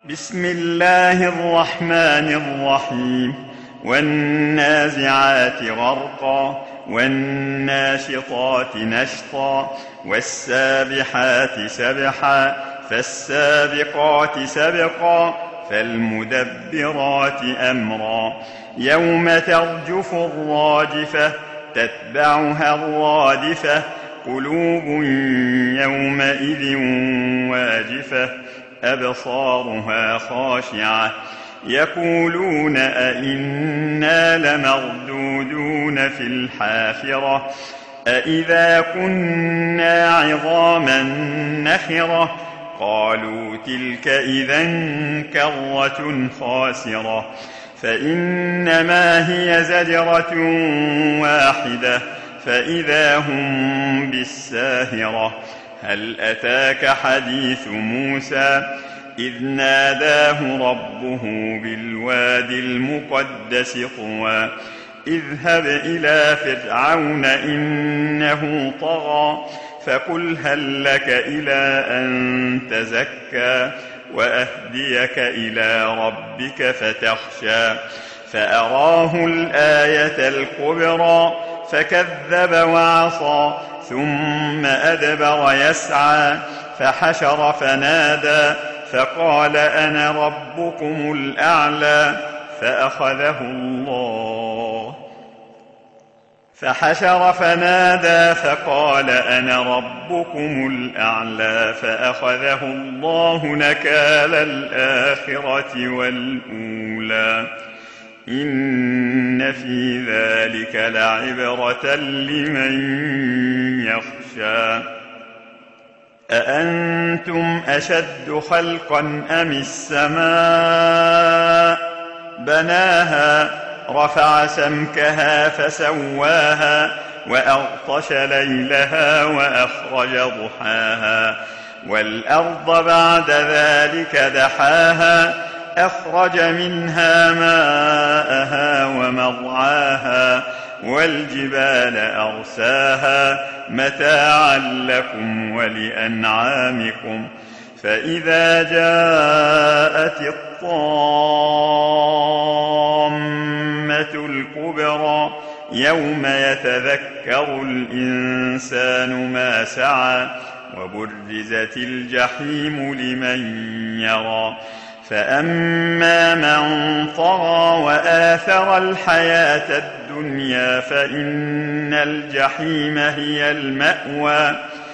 بسم الله الرحمن الرحيم والنازعات غرقا والناشطات نشطا والسابحات سبحا فالسابقات سبقا فالمدبرات أمرا يوم ترجف الراجفة تتبعها الرادفة قلوب يومئذ واجفة أبصارها خاشعة يقولون أئنا لمردودون في الحافرة أئذا كنا عظاما نخرة قالوا تلك إذا كرة خاسرة فإنما هي زجرة واحدة فإذا هم بالساهرة هل أتاك حديث موسى إذ ناداه ربه بالواد المقدس طوى اذهب إلى فرعون إنه طغى فقل هل لك إلى أن تزكى وأهديك إلى ربك فتخشى فأراه الآية الكبرى فكذب وعصى ثم أدبر يسعى فحشر فنادى فقال أنا ربكم الأعلى فأخذه الله فحشر فنادى فقال أنا ربكم الأعلى فأخذه الله نكال الآخرة والأولى إن في ذلك لعبرة لمن يخشى أأنتم أشد خلقا أم السماء بناها رفع سمكها فسواها وأغطش ليلها وأخرج ضحاها والأرض بعد ذلك دحاها أخرج منها ماءها ومرعاها والجبال أرساها متاعا لكم ولأنعامكم فإذا جاءت الطامة الكبرى يوم يتذكر الإنسان ما سعى وبرزت الجحيم لمن يرى فأما من طغى وآثر الحياة الدنيا فإن الجحيم هي المأوى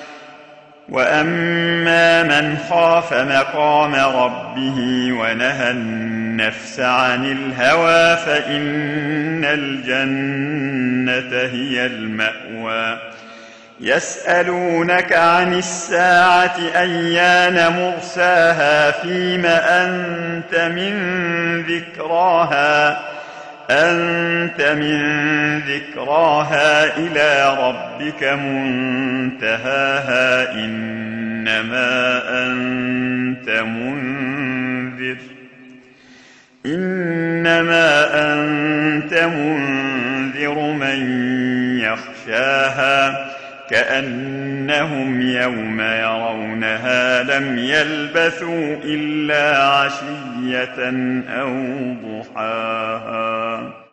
وأما من خاف مقام ربه ونهى النفس عن الهوى فإن الجنة هي المأوى يسألونك عن الساعة أيان مرساها فيم أنت من ذكراها إلى ربك منتهاها إنما أنت منذر من يخشاها كأنهم يوم يرونها لم يلبثوا إلا عشية أو ضحاها.